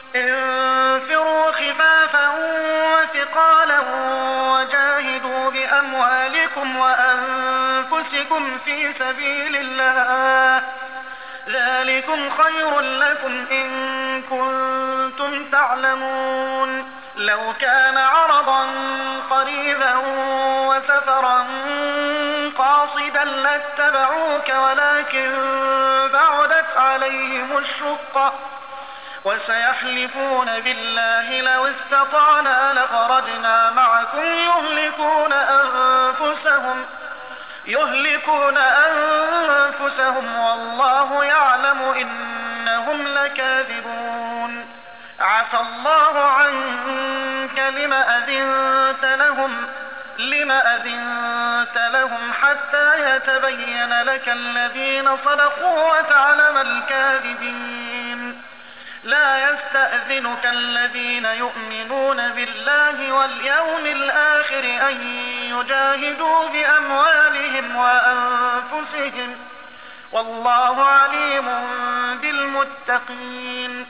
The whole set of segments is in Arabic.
انفروا خفافا وثقالا وجاهدوا بأموالكم وأنفسكم في سبيل الله، ذلكم خير لكم إن كنتم تعلمون. لو كان عرضا قريبا وسفرا قاصدا لاتبعوك ولكن بعدت عليهم الشقة وسيحلفون بالله لو استطعنا لخرجنا معكم يهلكون أنفسهم والله يعلم إنهم لكاذبون. عفى الله عنك لم أذنت لهم حتى يتبين لك الذين صدقوا وتعلم الكاذبين. لا يستأذنك الذين يؤمنون بالله واليوم الآخر أن يجاهدوا بأموالهم وأنفسهم والله عليم بالمتقين.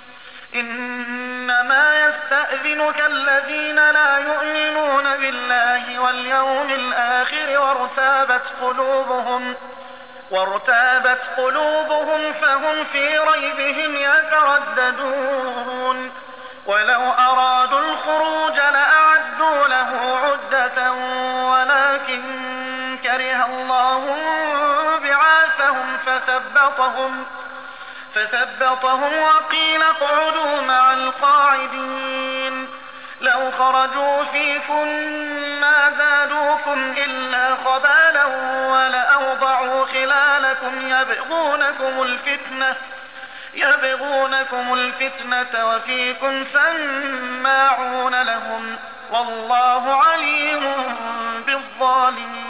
إنما يستأذنك الذين لا يؤمنون بالله واليوم الآخر وارتابت قلوبهم فهم في ريبهم يترددون. ولو أرادوا الخروج لأعدوا له عدة ولكن كره الله بعاثهم فثبطهم وقيل اقعدوا مع القاعدين. لو خرجوا فيكم ما زادوكم إلا خبالا ولأوضعوا خلالكم يبغونكم الفتنة وفيكم سماعون لهم والله عليم بالظالمين.